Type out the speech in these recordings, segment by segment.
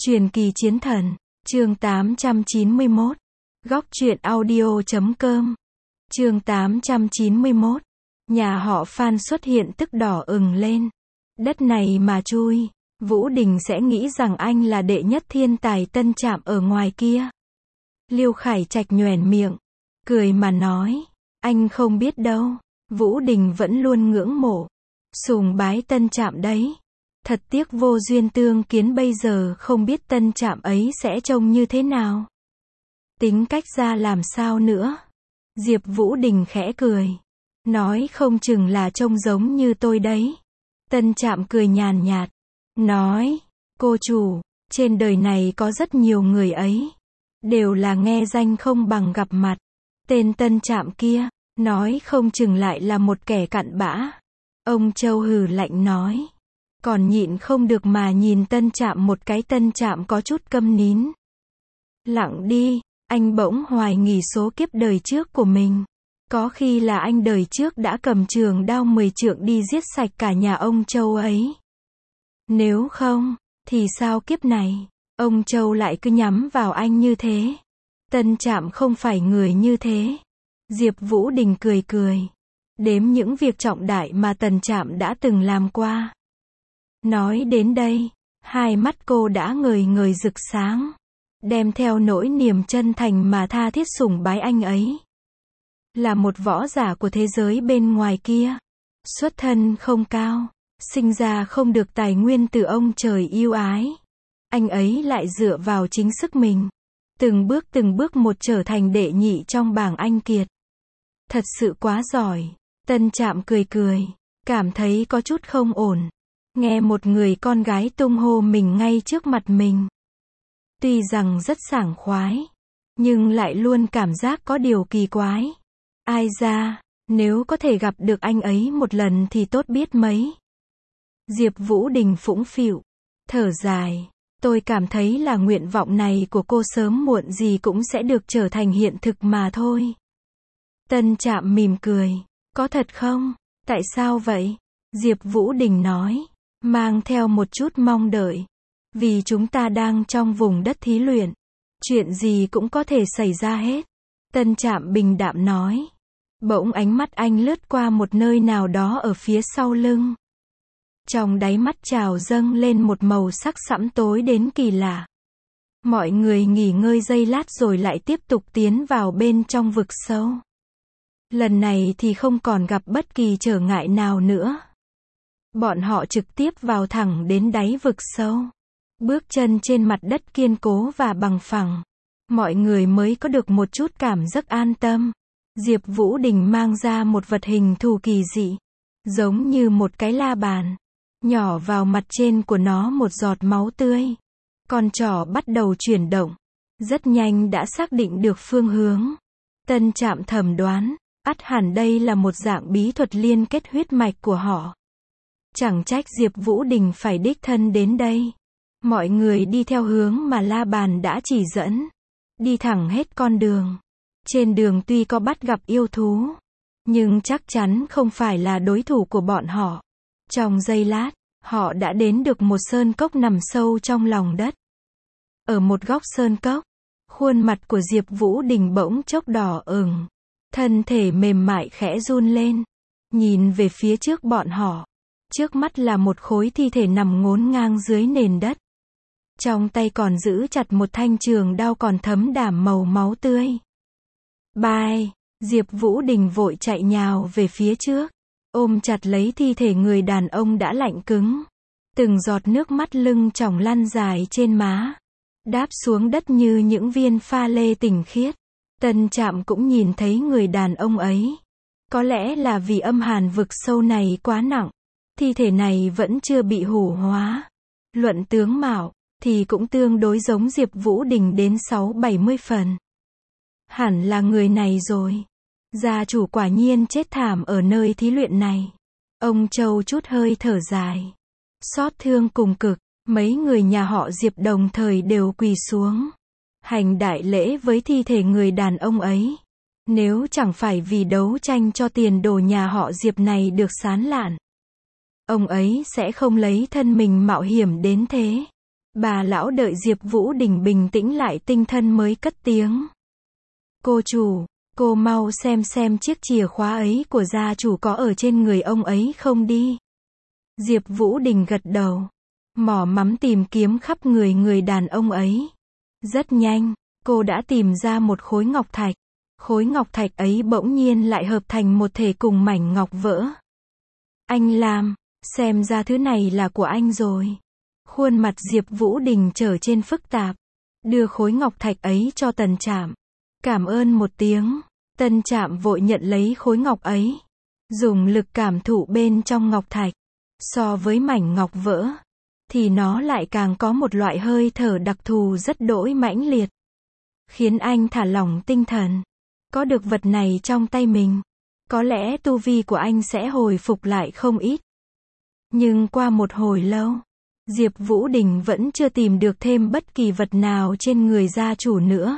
Truyền kỳ chiến thần, chương 891. Góc truyện audio.com. Chương 891. Nhà họ Phan xuất hiện tức đỏ ửng lên. Đất này mà chui, Vũ Đình sẽ nghĩ rằng anh là đệ nhất thiên tài Tân Trạm ở ngoài kia. Liêu Khải Trạch nhoẻn miệng, cười mà nói, anh không biết đâu, Vũ Đình vẫn luôn ngưỡng mộ, sùng bái Tân Trạm đấy. Thật tiếc vô duyên tương kiến bây giờ không biết Tân Trạm ấy sẽ trông như thế nào. Tính cách ra làm sao nữa. Diệp Vũ Đình khẽ cười. Nói không chừng là trông giống như tôi đấy. Tân Trạm cười nhàn nhạt. Nói, cô chủ, trên đời này có rất nhiều người ấy. Đều là nghe danh không bằng gặp mặt. Tên Tân Trạm kia, nói không chừng lại là một kẻ cặn bã. Ông Châu hừ lạnh nói. Còn nhịn không được mà nhìn Tân Trạm một cái. Tân Trạm có chút câm nín. Lặng đi, anh bỗng hoài nghi số kiếp đời trước của mình. Có khi là anh đời trước đã cầm trường đao 10 trượng đi giết sạch cả nhà ông Châu ấy. Nếu không, thì sao kiếp này, ông Châu lại cứ nhắm vào anh như thế. Tân Trạm không phải người như thế. Diệp Vũ Đình cười cười. Đếm những việc trọng đại mà Tân Trạm đã từng làm qua. Nói đến đây, hai mắt cô đã ngời ngời rực sáng. Đem theo nỗi niềm chân thành mà tha thiết sủng bái anh ấy. Là một võ giả của thế giới bên ngoài kia. Xuất thân không cao, sinh ra không được tài nguyên từ ông trời yêu ái. Anh ấy lại dựa vào chính sức mình. Từng bước một trở thành đệ nhị trong bảng anh kiệt. Thật sự quá giỏi. Tân Trạm cười cười, cảm thấy có chút không ổn. Nghe một người con gái tung hô mình ngay trước mặt mình. Tuy rằng rất sảng khoái, nhưng lại luôn cảm giác có điều kỳ quái. Ai ra, nếu có thể gặp được anh ấy một lần thì tốt biết mấy. Diệp Vũ Đình phũng phịu, thở dài. Tôi cảm thấy là nguyện vọng này của cô sớm muộn gì cũng sẽ được trở thành hiện thực mà thôi. Tân Trạm mỉm cười. Có thật không? Tại sao vậy? Diệp Vũ Đình nói, mang theo một chút mong đợi. Vì chúng ta đang trong vùng đất thí luyện. Chuyện gì cũng có thể xảy ra hết. Tân Trạm bình đạm nói. Bỗng ánh mắt anh lướt qua một nơi nào đó ở phía sau lưng. Trong đáy mắt trào dâng lên một màu sắc sẫm tối đến kỳ lạ. Mọi người nghỉ ngơi giây lát rồi lại tiếp tục tiến vào bên trong vực sâu. Lần này thì không còn gặp bất kỳ trở ngại nào nữa. Bọn họ trực tiếp vào thẳng đến đáy vực sâu. Bước chân trên mặt đất kiên cố và bằng phẳng. Mọi người mới có được một chút cảm giác an tâm. Diệp Vũ Đình mang ra một vật hình thù kỳ dị. Giống như một cái la bàn. Nhỏ vào mặt trên của nó một giọt máu tươi. Con trỏ bắt đầu chuyển động. Rất nhanh đã xác định được phương hướng. Tân Trạm thầm đoán. Ắt hẳn đây là một dạng bí thuật liên kết huyết mạch của họ. Chẳng trách Diệp Vũ Đình phải đích thân đến đây. Mọi người đi theo hướng mà la bàn đã chỉ dẫn. Đi thẳng hết con đường. Trên đường tuy có bắt gặp yêu thú, nhưng chắc chắn không phải là đối thủ của bọn họ. Trong giây lát, họ đã đến được một sơn cốc nằm sâu trong lòng đất. Ở một góc sơn cốc, khuôn mặt của Diệp Vũ Đình bỗng chốc đỏ ửng. Thân thể mềm mại khẽ run lên. Nhìn về phía trước bọn họ. Trước mắt là một khối thi thể nằm ngổn ngang dưới nền đất. Trong tay còn giữ chặt một thanh trường đao còn thấm đẫm màu máu tươi. Bai, Diệp Vũ Đình vội chạy nhào về phía trước. Ôm chặt lấy thi thể người đàn ông đã lạnh cứng. Từng giọt nước mắt lưng tròng lăn dài trên má. Đáp xuống đất như những viên pha lê tinh khiết. Tân Trạm cũng nhìn thấy người đàn ông ấy. Có lẽ là vì âm hàn vực sâu này quá nặng. Thi thể này vẫn chưa bị hủ hóa. Luận tướng mạo, thì cũng tương đối giống Diệp Vũ Đình đến 60-70 phần. Hẳn là người này rồi. Gia chủ quả nhiên chết thảm ở nơi thí luyện này. Ông Châu chút hơi thở dài. Xót thương cùng cực, mấy người nhà họ Diệp đồng thời đều quỳ xuống. Hành đại lễ với thi thể người đàn ông ấy. Nếu chẳng phải vì đấu tranh cho tiền đồ nhà họ Diệp này được sán lạn, ông ấy sẽ không lấy thân mình mạo hiểm đến thế. Bà lão đợi Diệp Vũ Đình bình tĩnh lại tinh thần mới cất tiếng. Cô chủ, cô mau xem chiếc chìa khóa ấy của gia chủ có ở trên người ông ấy không đi. Diệp Vũ Đình gật đầu, mỏ mắm tìm kiếm khắp người người đàn ông ấy. Rất nhanh, cô đã tìm ra một khối ngọc thạch. Khối ngọc thạch ấy bỗng nhiên lại hợp thành một thể cùng mảnh ngọc vỡ. Anh làm, xem ra thứ này là của anh rồi. Khuôn mặt Diệp Vũ Đình trở trên phức tạp, đưa khối ngọc thạch ấy cho Tần Trạm. Cảm ơn một tiếng, Tần Trạm vội nhận lấy khối ngọc ấy, dùng lực cảm thụ bên trong ngọc thạch. So với mảnh ngọc vỡ, thì nó lại càng có một loại hơi thở đặc thù rất đỗi mãnh liệt, khiến anh thả lỏng tinh thần. Có được vật này trong tay mình, có lẽ tu vi của anh sẽ hồi phục lại không ít. Nhưng qua một hồi lâu, Diệp Vũ Đình vẫn chưa tìm được thêm bất kỳ vật nào trên người gia chủ nữa.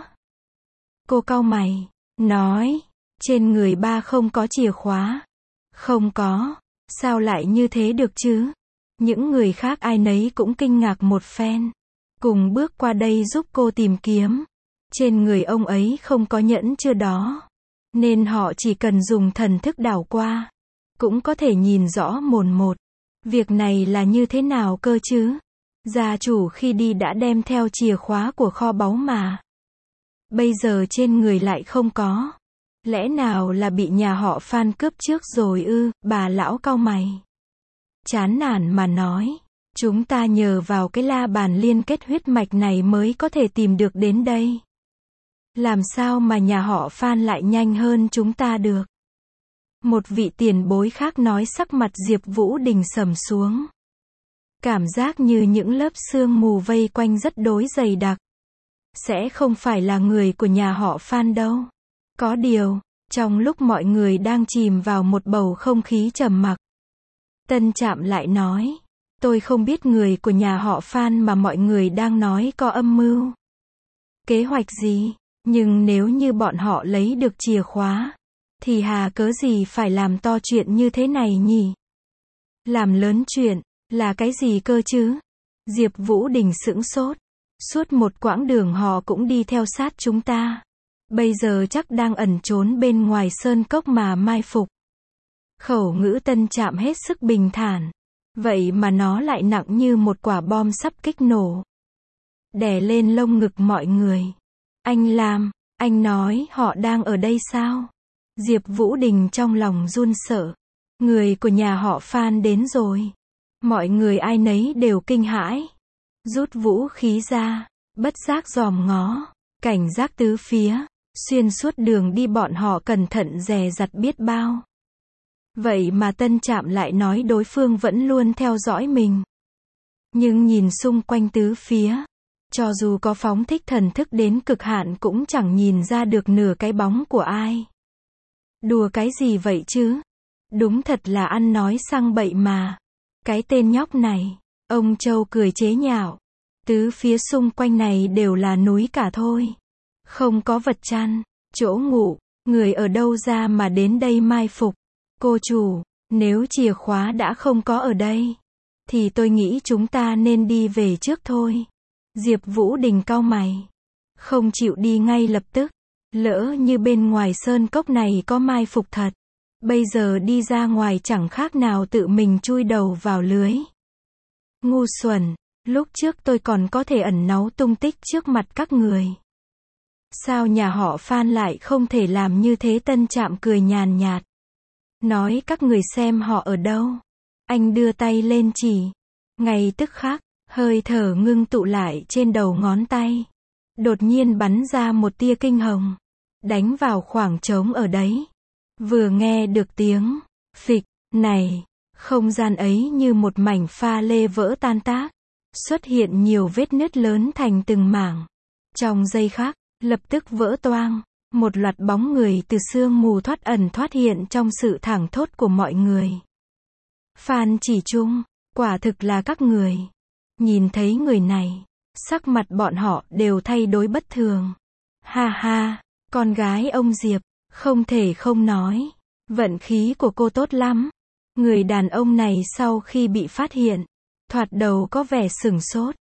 Cô cau mày, nói, trên người ba không có chìa khóa. Không có, sao lại như thế được chứ? Những người khác ai nấy cũng kinh ngạc một phen, cùng bước qua đây giúp cô tìm kiếm. Trên người ông ấy không có nhẫn chưa đó, nên họ chỉ cần dùng thần thức đảo qua, cũng có thể nhìn rõ mồn một. Việc này là như thế nào cơ chứ? Gia chủ khi đi đã đem theo chìa khóa của kho báu mà. Bây giờ trên người lại không có. Lẽ nào là bị nhà họ Phan cướp trước rồi ư? Bà lão cau mày, chán nản mà nói. Chúng ta nhờ vào cái la bàn liên kết huyết mạch này mới có thể tìm được đến đây. Làm sao mà nhà họ Phan lại nhanh hơn chúng ta được? Một vị tiền bối khác nói. Sắc mặt Diệp Vũ Đình sầm xuống. Cảm giác như những lớp sương mù vây quanh rất đối dày đặc. Sẽ không phải là người của nhà họ Phan đâu. Có điều, trong lúc mọi người đang chìm vào một bầu không khí trầm mặc, Tân Trạm lại nói, tôi không biết người của nhà họ Phan mà mọi người đang nói có âm mưu. Kế hoạch gì? Nhưng nếu như bọn họ lấy được chìa khóa, thì hà cớ gì phải làm to chuyện như thế này nhỉ? Làm lớn chuyện, là cái gì cơ chứ? Diệp Vũ Đình sững sốt. Suốt một quãng đường họ cũng đi theo sát chúng ta. Bây giờ chắc đang ẩn trốn bên ngoài sơn cốc mà mai phục. Khẩu ngữ Tân Trạm hết sức bình thản. Vậy mà nó lại nặng như một quả bom sắp kích nổ, đè lên lông ngực mọi người. Anh làm, anh nói họ đang ở đây sao? Diệp Vũ Đình trong lòng run sợ. Người của nhà họ Phan đến rồi. Mọi người ai nấy đều kinh hãi, rút vũ khí ra, bất giác dòm ngó, cảnh giác tứ phía. Xuyên suốt đường đi bọn họ cẩn thận dè dặt biết bao. Vậy mà Tân Trạm lại nói đối phương vẫn luôn theo dõi mình. Nhưng nhìn xung quanh tứ phía, cho dù có phóng thích thần thức đến cực hạn cũng chẳng nhìn ra được nửa cái bóng của ai. Đùa cái gì vậy chứ? Đúng thật là ăn nói sang bậy mà. Cái tên nhóc này, ông Châu cười chế nhạo. Tứ phía xung quanh này đều là núi cả thôi. Không có vật chăn, chỗ ngủ, người ở đâu ra mà đến đây mai phục? Cô chủ, nếu chìa khóa đã không có ở đây, thì tôi nghĩ chúng ta nên đi về trước thôi. Diệp Vũ Đình cau mày, không chịu đi ngay lập tức. Lỡ như bên ngoài sơn cốc này có mai phục thật, bây giờ đi ra ngoài chẳng khác nào tự mình chui đầu vào lưới. Ngu xuẩn, lúc trước tôi còn có thể ẩn náu tung tích trước mặt các người. Sao nhà họ Phan lại không thể làm như thế? Tân Trạm cười nhàn nhạt, nói các người xem họ ở đâu. Anh đưa tay lên chỉ. Ngay tức khắc, hơi thở ngưng tụ lại trên đầu ngón tay. Đột nhiên bắn ra một tia kinh hồng, đánh vào khoảng trống ở đấy. Vừa nghe được tiếng phịch này, không gian ấy như một mảnh pha lê vỡ tan tác, xuất hiện nhiều vết nứt lớn thành từng mảng. Trong giây khắc, lập tức vỡ toang, một loạt bóng người từ sương mù thoát ẩn thoát hiện trong sự thảng thốt của mọi người. Phan Chỉ Trung, quả thực là các người. Nhìn thấy người này, sắc mặt bọn họ đều thay đổi bất thường. Ha ha, con gái ông Diệp, không thể không nói, vận khí của cô tốt lắm. Người đàn ông này sau khi bị phát hiện, thoạt đầu có vẻ sửng sốt,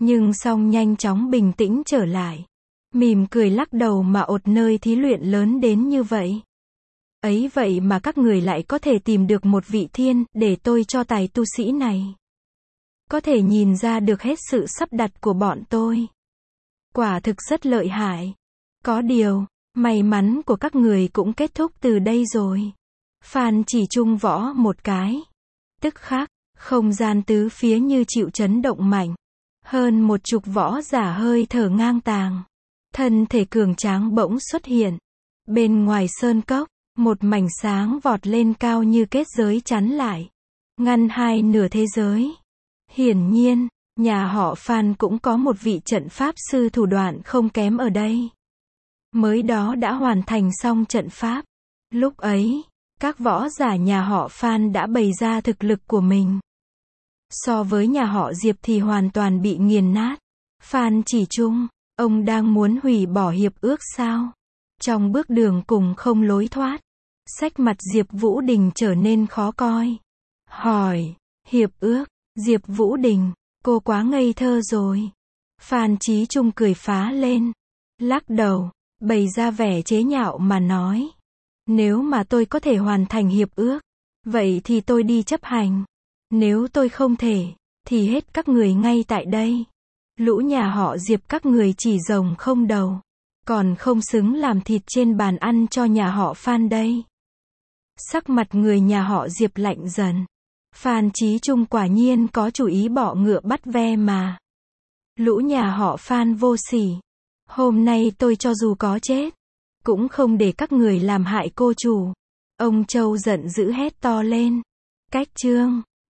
Nhưng xong nhanh chóng bình tĩnh trở lại. Mỉm cười lắc đầu mà ột nơi thí luyện lớn đến như vậy. Ấy vậy mà các người lại có thể tìm được một vị thiên, để tôi cho tài tu sĩ này. Có thể nhìn ra được hết sự sắp đặt của bọn tôi. Quả thực rất lợi hại. Có điều, may mắn của các người cũng kết thúc từ đây rồi. Phan chỉ trung võ một cái. Tức khắc, không gian tứ phía như chịu chấn động mạnh. Hơn 10 võ giả hơi thở ngang tàng. Thân thể cường tráng bỗng xuất hiện. Bên ngoài sơn cốc, một mảnh sáng vọt lên cao như kết giới chắn lại. Ngăn hai nửa thế giới. Hiển nhiên, nhà họ Phan cũng có một vị trận pháp sư thủ đoạn không kém ở đây. Mới đó đã hoàn thành xong trận pháp. Lúc ấy, các võ giả nhà họ Phan đã bày ra thực lực của mình. So với nhà họ Diệp thì hoàn toàn bị nghiền nát. Phan chỉ trung, ông đang muốn hủy bỏ hiệp ước sao? Trong bước đường cùng không lối thoát, sắc mặt Diệp Vũ Đình trở nên khó coi. Hỏi, hiệp ước, Diệp Vũ Đình, cô quá ngây thơ rồi. Phan Chí Trung cười phá lên, lắc đầu, bày ra vẻ chế nhạo mà nói. Nếu mà tôi có thể hoàn thành hiệp ước, vậy thì tôi đi chấp hành. Nếu tôi không thể, thì hết các người ngay tại đây. Lũ nhà họ Diệp các người chỉ rồng không đầu, còn không xứng làm thịt trên bàn ăn cho nhà họ Phan đây. Sắc mặt người nhà họ Diệp lạnh dần. Phan Chí Trung quả nhiên có chủ ý bỏ ngựa bắt ve mà. Lũ nhà họ Phan vô sỉ. Hôm nay tôi cho dù có chết, cũng không để các người làm hại cô chủ. Ông Châu giận dữ hét to lên. Cách chương